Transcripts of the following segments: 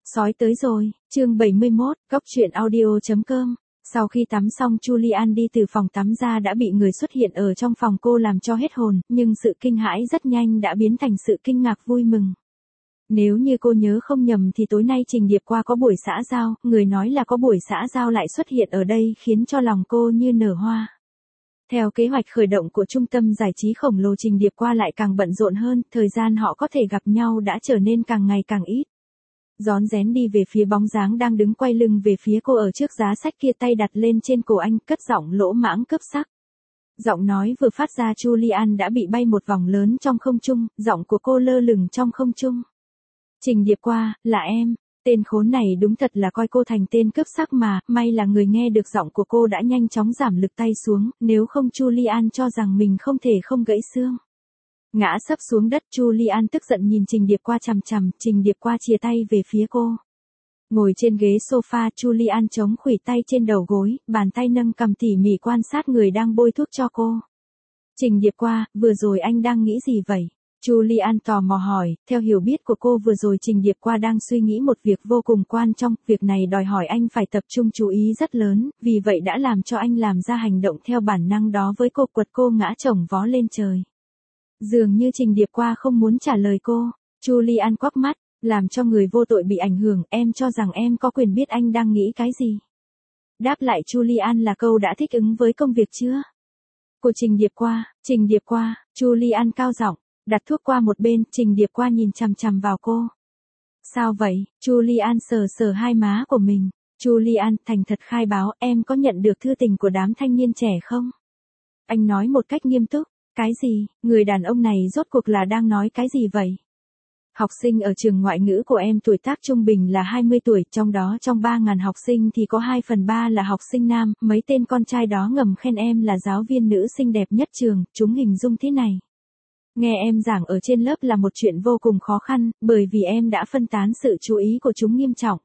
Sói tới rồi, chương 71, góc truyện audio.com. Sau khi tắm xong Julian đi từ phòng tắm ra đã bị người xuất hiện ở trong phòng cô làm cho hết hồn, nhưng sự kinh hãi rất nhanh đã biến thành sự kinh ngạc vui mừng. Nếu như cô nhớ không nhầm thì tối nay Trình Điệp qua có buổi xã giao, người nói là có buổi xã giao lại xuất hiện ở đây khiến cho lòng cô như nở hoa. Theo kế hoạch khởi động của trung tâm giải trí khổng lồ, Trình Điệp qua lại càng bận rộn hơn, thời gian họ có thể gặp nhau đã trở nên càng ngày càng ít. Rón rén đi về phía bóng dáng đang đứng quay lưng về phía cô ở trước giá sách kia, tay đặt lên trên cổ anh, cất giọng lỗ mãng cướp sắc. Giọng nói vừa phát ra Julian đã bị bay một vòng lớn trong không trung, giọng của cô lơ lửng trong không trung. Trình Điệp qua, là em. Tên khốn này đúng thật là coi cô thành tên cướp sắc mà, may là người nghe được giọng của cô đã nhanh chóng giảm lực tay xuống, nếu không Julian cho rằng mình không thể không gãy xương. Ngã sấp xuống đất, Julian tức giận nhìn Trình Điệp qua chằm chằm, Trình Điệp qua chìa tay về phía cô. Ngồi trên ghế sofa, Julian chống khuỷu tay trên đầu gối, bàn tay nâng cằm tỉ mỉ quan sát người đang bôi thuốc cho cô. Trình Điệp qua, vừa rồi anh đang nghĩ gì vậy? Julian tò mò hỏi, theo hiểu biết của cô vừa rồi Trình Điệp qua đang suy nghĩ một việc vô cùng quan trọng, việc này đòi hỏi anh phải tập trung chú ý rất lớn, vì vậy đã làm cho anh làm ra hành động theo bản năng đó với cô, quật cô ngã chồng vó lên trời. Dường như Trình Điệp qua không muốn trả lời cô, Julian quắc mắt, làm cho người vô tội bị ảnh hưởng, em cho rằng em có quyền biết anh đang nghĩ cái gì? Đáp lại Julian là câu đã thích ứng với công việc chưa? Của Trình Điệp qua, Julian cao giọng, đặt thuốc qua một bên, Trình Điệp qua nhìn chằm chằm vào cô. Sao vậy? Julian sờ sờ hai má của mình. Julian thành thật khai báo, em có nhận được thư tình của đám thanh niên trẻ không? Anh nói một cách nghiêm túc. Cái gì? Người đàn ông này rốt cuộc là đang nói cái gì vậy? Học sinh ở trường ngoại ngữ của em tuổi tác trung bình là 20 tuổi, trong đó trong 3.000 học sinh thì có 2/3 là học sinh nam, mấy tên con trai đó ngầm khen em là giáo viên nữ xinh đẹp nhất trường, chúng hình dung thế này. Nghe em giảng ở trên lớp là một chuyện vô cùng khó khăn, bởi vì em đã phân tán sự chú ý của chúng nghiêm trọng.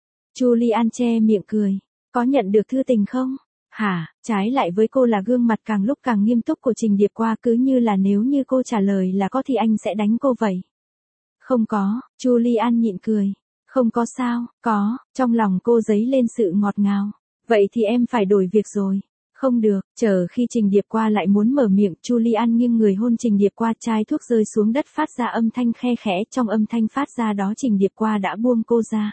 Julian che miệng cười. Có nhận được thư tình không? Hả? Trái lại với cô là gương mặt càng lúc càng nghiêm túc của Trình Điệp qua, cứ như là nếu như cô trả lời là có thì anh sẽ đánh cô vậy. Không có, Julian nhịn cười. Không có sao? Có, trong lòng cô dấy lên sự ngọt ngào. Vậy thì em phải đổi việc rồi. Không được, chờ khi Trình Điệp qua lại muốn mở miệng, Julian nghiêng người hôn Trình Điệp qua, chai thuốc rơi xuống đất phát ra âm thanh khe khẽ, trong âm thanh phát ra đó Trình Điệp qua đã buông cô ra.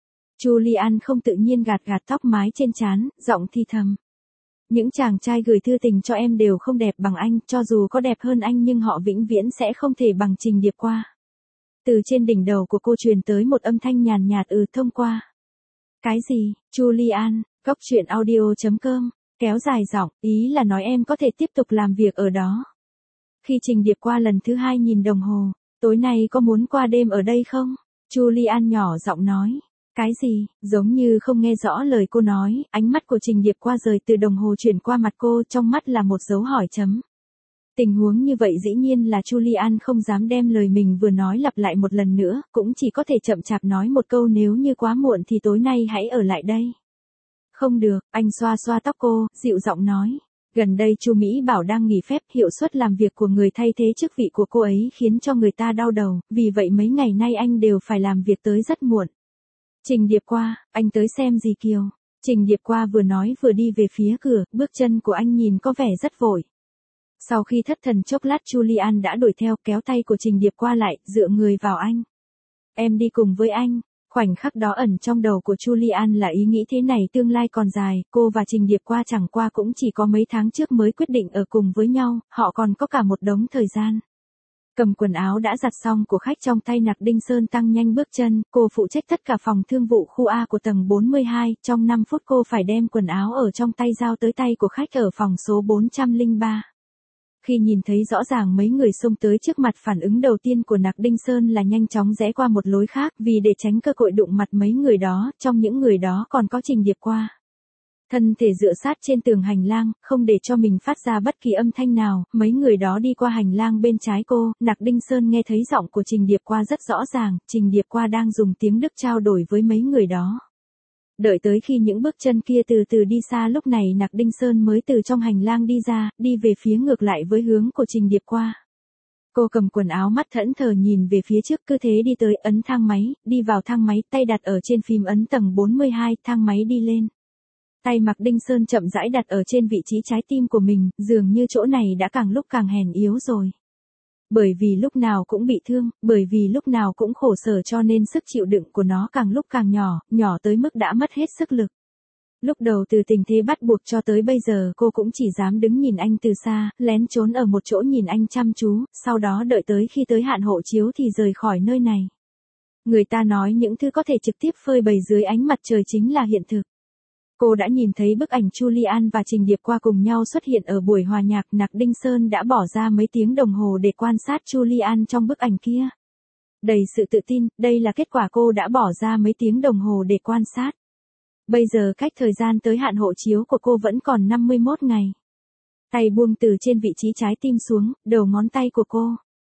Julian không tự nhiên gạt gạt tóc mái trên trán, giọng thì thầm. Những chàng trai gửi thư tình cho em đều không đẹp bằng anh, cho dù có đẹp hơn anh nhưng họ vĩnh viễn sẽ không thể bằng Trình Điệp qua. Từ trên đỉnh đầu của cô truyền tới một âm thanh nhàn nhạt thông qua. Cái gì? Julian, góc truyện audio.com, kéo dài giọng, ý là nói em có thể tiếp tục làm việc ở đó. Khi Trình Điệp qua lần thứ hai nhìn đồng hồ, tối nay có muốn qua đêm ở đây không? Julian nhỏ giọng nói. Cái gì? Giống như không nghe rõ lời cô nói, ánh mắt của Trình Điệp qua rời từ đồng hồ chuyển qua mặt cô, trong mắt là một dấu hỏi chấm. Tình huống như vậy dĩ nhiên là Julian không dám đem lời mình vừa nói lặp lại một lần nữa, cũng chỉ có thể chậm chạp nói một câu, nếu như quá muộn thì tối nay hãy ở lại đây. Không được, anh xoa xoa tóc cô, dịu giọng nói. Gần đây Chu Mỹ Bảo đang nghỉ phép, hiệu suất làm việc của người thay thế chức vị của cô ấy khiến cho người ta đau đầu, vì vậy mấy ngày nay anh đều phải làm việc tới rất muộn. Trình Điệp qua, anh tới xem gì Kiều? Trình Điệp qua vừa nói vừa đi về phía cửa, bước chân của anh nhìn có vẻ rất vội. Sau khi thất thần chốc lát, Julian đã đuổi theo, kéo tay của Trình Điệp qua lại, dựa người vào anh. Em đi cùng với anh. Khoảnh khắc đó ẩn trong đầu của Julian là ý nghĩ thế này, tương lai còn dài, cô và Trình Điệp qua chẳng qua cũng chỉ có mấy tháng trước mới quyết định ở cùng với nhau, họ còn có cả một đống thời gian. Cầm quần áo đã giặt xong của khách trong tay, Nặc Đinh Sơn tăng nhanh bước chân, cô phụ trách tất cả phòng thương vụ khu A của tầng 42, trong 5 phút cô phải đem quần áo ở trong tay giao tới tay của khách ở phòng số 403. Khi nhìn thấy rõ ràng mấy người xông tới trước mặt, phản ứng đầu tiên của Nặc Đinh Sơn là nhanh chóng rẽ qua một lối khác, vì để tránh cơ hội đụng mặt mấy người đó, trong những người đó còn có Trình Điệp qua. Thân thể dựa sát trên tường hành lang, không để cho mình phát ra bất kỳ âm thanh nào, mấy người đó đi qua hành lang bên trái cô, Nặc Đinh Sơn nghe thấy giọng của Trình Điệp qua rất rõ ràng, Trình Điệp qua đang dùng tiếng Đức trao đổi với mấy người đó. Đợi tới khi những bước chân kia từ từ đi xa, lúc này Nặc Đinh Sơn mới từ trong hành lang đi ra, đi về phía ngược lại với hướng của Trình Điệp qua. Cô cầm quần áo mắt thẫn thờ nhìn về phía trước, cứ thế đi tới, ấn thang máy, đi vào thang máy, tay đặt ở trên phím ấn tầng 42, thang máy đi lên. Tay Mạc Đinh Sơn chậm rãi đặt ở trên vị trí trái tim của mình, dường như chỗ này đã càng lúc càng hèn yếu rồi. Bởi vì lúc nào cũng bị thương, bởi vì lúc nào cũng khổ sở cho nên sức chịu đựng của nó càng lúc càng nhỏ, nhỏ tới mức đã mất hết sức lực. Lúc đầu từ tình thế bắt buộc cho tới bây giờ cô cũng chỉ dám đứng nhìn anh từ xa, lén trốn ở một chỗ nhìn anh chăm chú, sau đó đợi tới khi tới hạn hộ chiếu thì rời khỏi nơi này. Người ta nói những thứ có thể trực tiếp phơi bày dưới ánh mặt trời chính là hiện thực. Cô đã nhìn thấy bức ảnh Julian và Trình Điệp qua cùng nhau xuất hiện ở buổi hòa nhạc, Mạc Đinh Sơn đã bỏ ra mấy tiếng đồng hồ để quan sát Julian trong bức ảnh kia. Đầy sự tự tin, đây là kết quả cô đã bỏ ra mấy tiếng đồng hồ để quan sát. Bây giờ cách thời gian tới hạn hộ chiếu của cô vẫn còn 51 ngày. Tay buông từ trên vị trí trái tim xuống, đầu ngón tay của cô.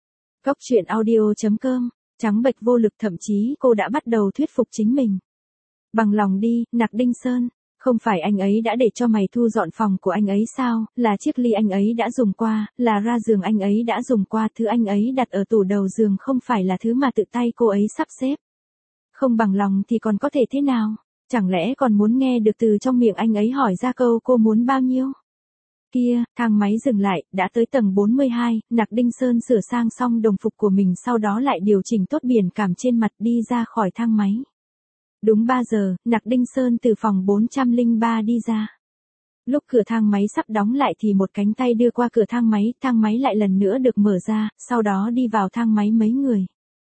Cốc truyện audio.com, trắng bệch vô lực, thậm chí cô đã bắt đầu thuyết phục chính mình. Bằng lòng đi, Mạc Đinh Sơn, không phải anh ấy đã để cho mày thu dọn phòng của anh ấy sao, là chiếc ly anh ấy đã dùng qua, là ra giường anh ấy đã dùng qua, thứ anh ấy đặt ở tủ đầu giường không phải là thứ mà tự tay cô ấy sắp xếp. Không bằng lòng thì còn có thể thế nào? Chẳng lẽ còn muốn nghe được từ trong miệng anh ấy hỏi ra câu cô muốn bao nhiêu? Kia, thang máy dừng lại, đã tới tầng 42, Mạc Đinh Sơn sửa sang xong đồng phục của mình, sau đó lại điều chỉnh tốt biển cảm trên mặt, đi ra khỏi thang máy. Đúng 3 giờ, Mạc Đinh Sơn từ phòng 403 đi ra. Lúc cửa thang máy sắp đóng lại thì một cánh tay đưa qua cửa thang máy lại lần nữa được mở ra, sau đó đi vào thang máy mấy người.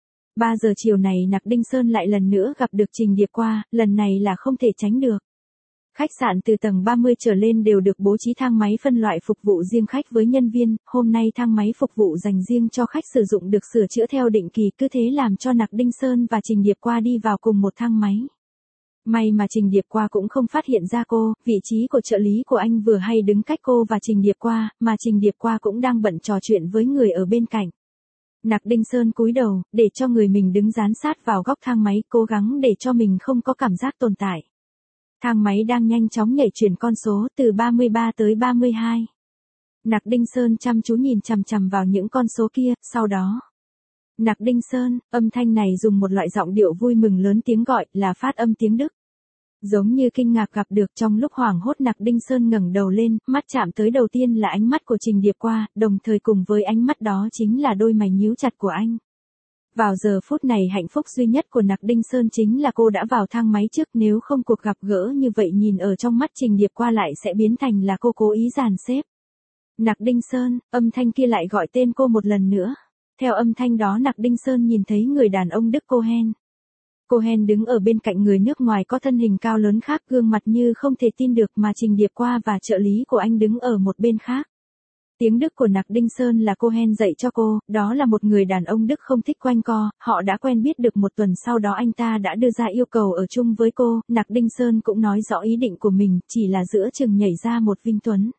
3 giờ chiều này Mạc Đinh Sơn lại lần nữa gặp được Trình Điệp qua, lần này là không thể tránh được. Khách sạn từ tầng 30 trở lên đều được bố trí thang máy phân loại phục vụ riêng khách với nhân viên, hôm nay thang máy phục vụ dành riêng cho khách sử dụng được sửa chữa theo định kỳ, cứ thế làm cho Mạc Đinh Sơn và Trình Điệp qua đi vào cùng một thang máy. May mà Trình Điệp qua cũng không phát hiện ra cô, vị trí của trợ lý của anh vừa hay đứng cách cô và Trình Điệp qua, mà Trình Điệp qua cũng đang bận trò chuyện với người ở bên cạnh. Mạc Đinh Sơn cúi đầu, để cho người mình đứng dán sát vào góc thang máy, cố gắng để cho mình không có cảm giác tồn tại. Thang máy đang nhanh chóng nhảy chuyển con số từ 33 tới 32. Mạc Đinh Sơn chăm chú nhìn chằm chằm vào những con số kia, sau đó. Mạc Đinh Sơn, âm thanh này dùng một loại giọng điệu vui mừng lớn tiếng gọi, là phát âm tiếng Đức. Giống như kinh ngạc gặp được, trong lúc hoảng hốt Mạc Đinh Sơn ngẩng đầu lên, mắt chạm tới đầu tiên là ánh mắt của Trình Điệp qua, đồng thời cùng với ánh mắt đó chính là đôi mày nhíu chặt của anh. Vào giờ phút này hạnh phúc duy nhất của Mạc Đinh Sơn chính là cô đã vào thang máy trước, nếu không cuộc gặp gỡ như vậy nhìn ở trong mắt Trình Điệp qua lại sẽ biến thành là cô cố ý dàn xếp. Mạc Đinh Sơn, âm thanh kia lại gọi tên cô một lần nữa. Theo âm thanh đó Mạc Đinh Sơn nhìn thấy người đàn ông Đức Cohen. Cohen đứng ở bên cạnh người nước ngoài có thân hình cao lớn khác, gương mặt như không thể tin được, mà Trình Điệp qua và trợ lý của anh đứng ở một bên khác. Tiếng Đức của Mạc Đinh Sơn là Cohen dạy cho cô, đó là một người đàn ông Đức không thích quanh co, họ đã quen biết được một tuần sau đó anh ta đã đưa ra yêu cầu ở chung với cô, Mạc Đinh Sơn cũng nói rõ ý định của mình, chỉ là giữa chừng nhảy ra một Vinh Tuấn.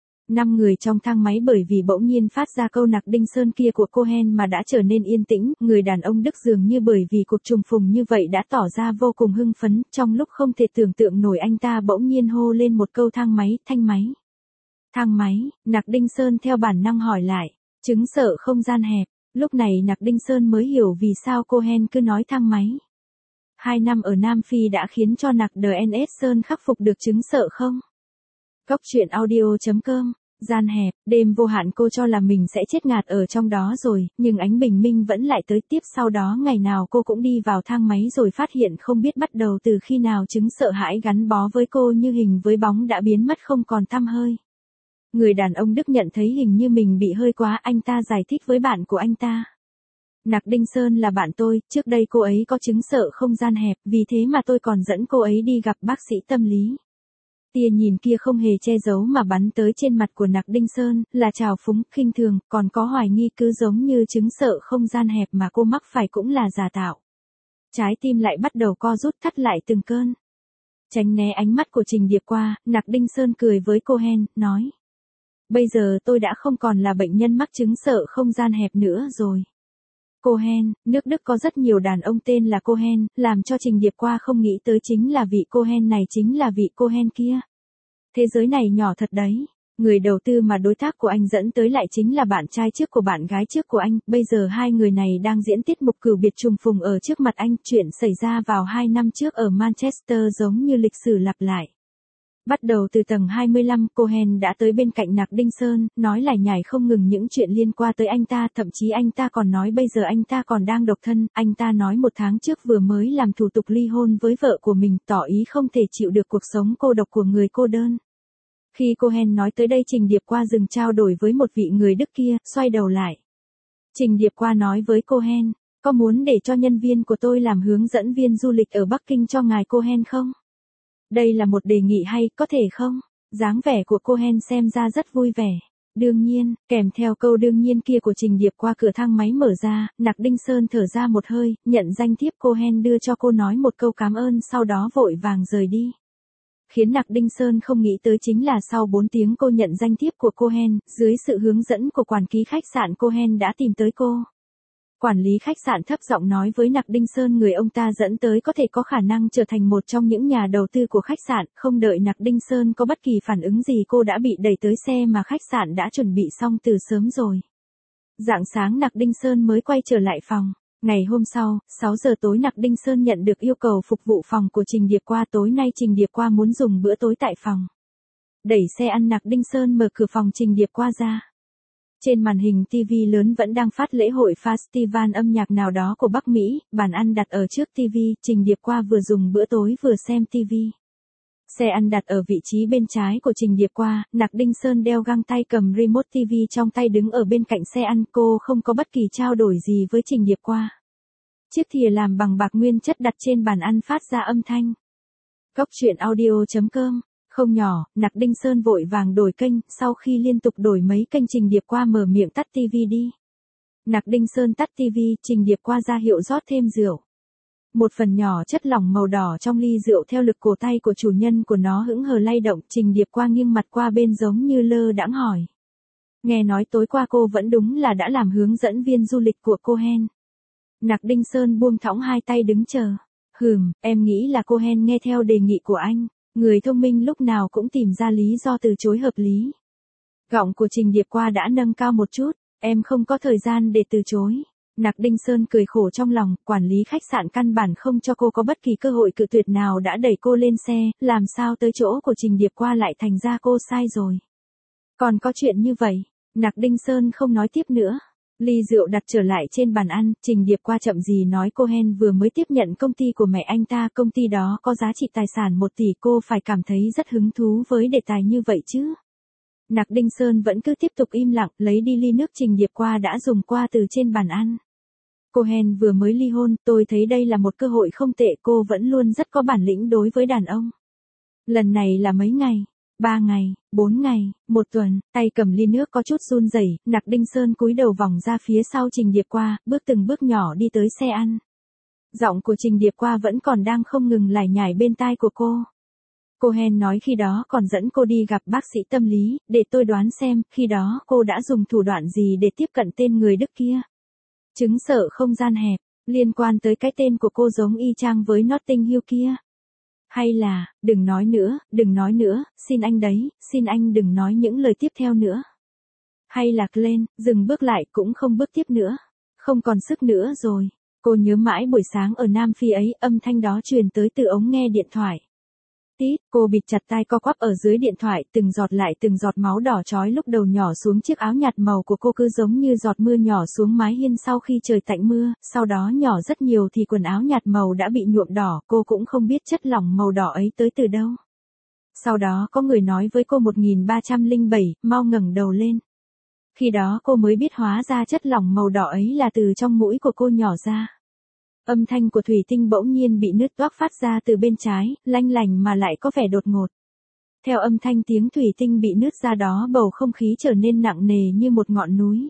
5 người trong thang máy bởi vì bỗng nhiên phát ra câu Mạc Đinh Sơn kia của Cohen mà đã trở nên yên tĩnh, người đàn ông Đức dường như bởi vì cuộc trùng phùng như vậy đã tỏ ra vô cùng hưng phấn, trong lúc không thể tưởng tượng nổi anh ta bỗng nhiên hô lên một câu thang máy, thanh máy. Thang máy, Mạc Đinh Sơn theo bản năng hỏi lại, chứng sợ không gian hẹp, lúc này Mạc Đinh Sơn mới hiểu vì sao Cohen cứ nói thang máy. 2 năm ở Nam Phi đã khiến cho Mạc DNS Sơn khắc phục được chứng sợ không? Cốc truyện audio.com, gian hẹp, đêm vô hạn cô cho là mình sẽ chết ngạt ở trong đó rồi, nhưng ánh bình minh vẫn lại tới, tiếp sau đó ngày nào cô cũng đi vào thang máy rồi phát hiện không biết bắt đầu từ khi nào chứng sợ hãi gắn bó với cô như hình với bóng đã biến mất không còn tăm hơi. Người đàn ông Đức nhận thấy hình như mình bị hơi quá, anh ta giải thích với bạn của anh ta. Mạc Đinh Sơn là bạn tôi, trước đây cô ấy có chứng sợ không gian hẹp, vì thế mà tôi còn dẫn cô ấy đi gặp bác sĩ tâm lý. Tia nhìn kia không hề che giấu mà bắn tới trên mặt của Mạc Đinh Sơn, là trào phúng, khinh thường, còn có hoài nghi, cứ giống như chứng sợ không gian hẹp mà cô mắc phải cũng là giả tạo. Trái tim lại bắt đầu co rút, thắt lại từng cơn. Tránh né ánh mắt của Trình Điệp qua, Mạc Đinh Sơn cười với Cohen, nói. Bây giờ tôi đã không còn là bệnh nhân mắc chứng sợ không gian hẹp nữa rồi. Cohen, nước Đức có rất nhiều đàn ông tên là Cohen, làm cho Trình Điệp qua không nghĩ tới chính là vị Cohen này chính là vị Cohen kia. Thế giới này nhỏ thật đấy. Người đầu tư mà đối tác của anh dẫn tới lại chính là bạn trai trước của bạn gái trước của anh, bây giờ hai người này đang diễn tiết mục cửu biệt trùng phùng ở trước mặt anh, chuyện xảy ra vào 2 năm trước ở Manchester giống như lịch sử lặp lại. Bắt đầu từ tầng 25, Cohen đã tới bên cạnh Nạc Đinh Sơn, nói lải nhải không ngừng những chuyện liên quan tới anh ta, thậm chí anh ta còn nói bây giờ anh ta còn đang độc thân, anh ta nói 1 tháng trước vừa mới làm thủ tục ly hôn với vợ của mình, tỏ ý không thể chịu được cuộc sống cô độc của người cô đơn. Khi Cohen nói tới đây Trình Điệp Qua dừng trao đổi với một vị người Đức kia, xoay đầu lại. Trình Điệp Qua nói với Cohen, có muốn để cho nhân viên của tôi làm hướng dẫn viên du lịch ở Bắc Kinh cho ngài Cohen không? Đây là một đề nghị hay, có thể không? Dáng vẻ của Cohen xem ra rất vui vẻ. Đương nhiên, kèm theo câu đương nhiên kia của Trình Điệp Qua cửa thang máy mở ra, Nạc Đinh Sơn thở ra một hơi, nhận danh thiếp Cohen đưa cho cô nói một câu cảm ơn sau đó vội vàng rời đi. Khiến Nạc Đinh Sơn không nghĩ tới chính là sau 4 tiếng cô nhận danh thiếp của Cohen, dưới sự hướng dẫn của quản lý khách sạn Cohen đã tìm tới cô. Quản lý khách sạn thấp giọng nói với Nạc Đinh Sơn người ông ta dẫn tới có thể có khả năng trở thành một trong những nhà đầu tư của khách sạn, không đợi Nạc Đinh Sơn có bất kỳ phản ứng gì cô đã bị đẩy tới xe mà khách sạn đã chuẩn bị xong từ sớm rồi. Rạng sáng Nạc Đinh Sơn mới quay trở lại phòng. Ngày hôm sau, 6 giờ tối Nạc Đinh Sơn nhận được yêu cầu phục vụ phòng của Trình Điệp Qua, tối nay Trình Điệp Qua muốn dùng bữa tối tại phòng. Đẩy xe ăn Nạc Đinh Sơn mở cửa phòng Trình Điệp Qua ra. Trên màn hình TV lớn vẫn đang phát lễ hội festival âm nhạc nào đó của Bắc Mỹ, bàn ăn đặt ở trước TV, Trình Điệp Qua vừa dùng bữa tối vừa xem TV. Xe ăn đặt ở vị trí bên trái của Trình Điệp Qua, Nạc Đinh Sơn đeo găng tay cầm remote TV trong tay đứng ở bên cạnh xe ăn, cô không có bất kỳ trao đổi gì với Trình Điệp Qua. Chiếc thìa làm bằng bạc nguyên chất đặt trên bàn ăn phát ra âm thanh. Cóc truyện audio.com. Không nhỏ, Nạc Đinh Sơn vội vàng đổi kênh, sau khi liên tục đổi mấy kênh Trình Điệp Qua mở miệng tắt TV đi. Nạc Đinh Sơn tắt TV, Trình Điệp Qua ra hiệu rót thêm rượu. Một phần nhỏ chất lỏng màu đỏ trong ly rượu theo lực cổ tay của chủ nhân của nó hững hờ lay động, Trình Điệp Qua nghiêng mặt qua bên giống như lơ đãng hỏi. Nghe nói tối qua cô vẫn đúng là đã làm hướng dẫn viên du lịch của Cohen. Nạc Đinh Sơn buông thõng hai tay đứng chờ. Em nghĩ là Cohen nghe theo đề nghị của anh. Người thông minh lúc nào cũng tìm ra lý do từ chối hợp lý. Giọng của Trình Điệp Qua đã nâng cao một chút, em không có thời gian để từ chối. Nạc Đinh Sơn cười khổ trong lòng, quản lý khách sạn căn bản không cho cô có bất kỳ cơ hội cự tuyệt nào đã đẩy cô lên xe, làm sao tới chỗ của Trình Điệp Qua lại thành ra cô sai rồi. Còn có chuyện như vậy, Nạc Đinh Sơn không nói tiếp nữa. Ly rượu đặt trở lại trên bàn ăn, Trình Điệp Qua chậm gì nói Cohen vừa mới tiếp nhận công ty của mẹ anh ta, công ty đó có giá trị tài sản 1 tỷ, cô phải cảm thấy rất hứng thú với đề tài như vậy chứ. Nạc Đinh Sơn vẫn cứ tiếp tục im lặng, lấy đi ly nước Trình Điệp Qua đã dùng qua từ trên bàn ăn. Cohen vừa mới ly hôn, tôi thấy đây là một cơ hội không tệ, cô vẫn luôn rất có bản lĩnh đối với đàn ông. Lần này là mấy ngày? 3 ngày, 4 ngày, 1 tuần, tay cầm ly nước có chút run rẩy, Nạc Đinh Sơn cúi đầu vòng ra phía sau Trình Điệp Qua, bước từng bước nhỏ đi tới xe ăn. Giọng của Trình Điệp Qua vẫn còn đang không ngừng lải nhải bên tai của cô. Cohen nói khi đó còn dẫn cô đi gặp bác sĩ tâm lý, để tôi đoán xem, khi đó cô đã dùng thủ đoạn gì để tiếp cận tên người Đức kia. Chứng sợ không gian hẹp, liên quan tới cái tên của cô giống y chang với Notting Hill kia. Hay là, đừng nói nữa, xin anh đấy, xin anh đừng nói những lời tiếp theo nữa. Hay là Glenn, dừng bước lại cũng không bước tiếp nữa. Không còn sức nữa rồi. Cô nhớ mãi buổi sáng ở Nam Phi ấy, âm thanh đó truyền tới từ ống nghe điện thoại. Tít, cô bịt chặt tai co quắp ở dưới điện thoại, từng giọt máu đỏ chói lúc đầu nhỏ xuống chiếc áo nhạt màu của cô cứ giống như giọt mưa nhỏ xuống mái hiên sau khi trời tạnh mưa, sau đó nhỏ rất nhiều thì quần áo nhạt màu đã bị nhuộm đỏ, cô cũng không biết chất lỏng màu đỏ ấy tới từ đâu. Sau đó có người nói với cô 1307, mau ngẩng đầu lên. Khi đó cô mới biết hóa ra chất lỏng màu đỏ ấy là từ trong mũi của cô nhỏ ra. Âm thanh của thủy tinh bỗng nhiên bị nứt toác phát ra từ bên trái, lanh lành mà lại có vẻ đột ngột. Theo âm thanh tiếng thủy tinh bị nứt ra đó bầu không khí trở nên nặng nề như một ngọn núi.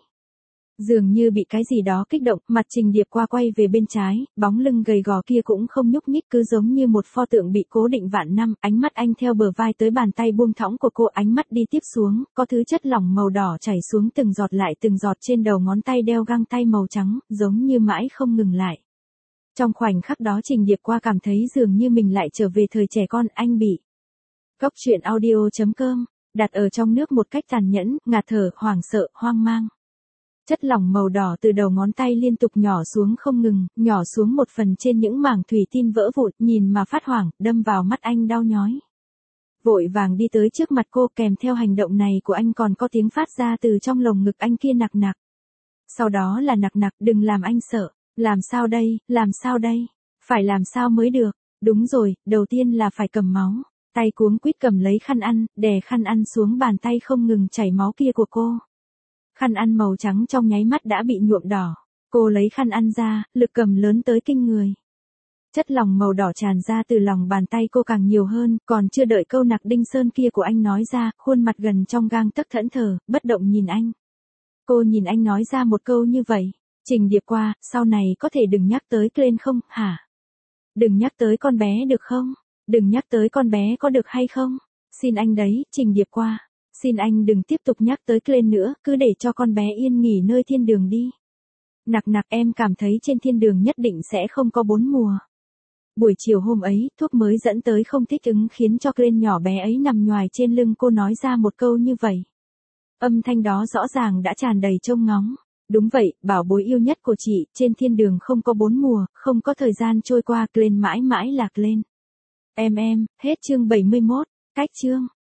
Dường như bị cái gì đó kích động, mặt Trình Điệp Qua quay về bên trái, bóng lưng gầy gò kia cũng không nhúc nhích cứ giống như một pho tượng bị cố định vạn năm, ánh mắt anh theo bờ vai tới bàn tay buông thõng của cô, ánh mắt đi tiếp xuống, có thứ chất lỏng màu đỏ chảy xuống từng giọt lại từng giọt trên đầu ngón tay đeo găng tay màu trắng, giống như mãi không ngừng lại. Trong khoảnh khắc đó Trình Điệp Qua cảm thấy dường như mình lại trở về thời trẻ con, anh bị. Cóc truyện audio.com đặt ở trong nước một cách tàn nhẫn, ngạt thở, hoảng sợ, hoang mang. Chất lỏng màu đỏ từ đầu ngón tay liên tục nhỏ xuống không ngừng, nhỏ xuống một phần trên những mảng thủy tinh vỡ vụn, nhìn mà phát hoảng, đâm vào mắt anh đau nhói. Vội vàng đi tới trước mặt cô, kèm theo hành động này của anh còn có tiếng phát ra từ trong lồng ngực anh kia nặc nặc. Sau đó là nặc nặc, đừng làm anh sợ, làm sao đây, phải làm sao mới được, đúng rồi, đầu tiên là phải cầm máu. Tay cuống quýt cầm lấy khăn ăn, đè khăn ăn xuống bàn tay không ngừng chảy máu kia của cô. Khăn ăn màu trắng trong nháy mắt đã bị nhuộm đỏ. Cô lấy khăn ăn ra, lực cầm lớn tới kinh người. Chất lỏng màu đỏ tràn ra từ lòng bàn tay cô càng nhiều hơn, còn chưa đợi câu nặc đinh sơn kia của anh nói ra, khuôn mặt gần trong gang tấc thẫn thờ, bất động nhìn anh. Cô nhìn anh nói ra một câu như vậy, Trình Điệp qua, sau này có thể đừng nhắc tới Glenn không, hả? Đừng nhắc tới con bé được không? Đừng nhắc tới con bé có được hay không? Xin anh đấy, Trình Điệp qua. Xin anh đừng tiếp tục nhắc tới Glenn nữa, cứ để cho con bé yên nghỉ nơi thiên đường đi. Nặc nặc, em cảm thấy trên thiên đường nhất định sẽ không có 4 mùa. Buổi chiều hôm ấy, thuốc mới dẫn tới không thích ứng khiến cho Glenn nhỏ bé ấy nằm nhoài trên lưng cô nói ra một câu như vậy. Âm thanh đó rõ ràng đã tràn đầy trông ngóng. Đúng vậy, bảo bối yêu nhất của chị, trên thiên đường không có 4 mùa, không có thời gian trôi qua, Glenn mãi mãi là Glenn. Em, hết chương 71, cách chương.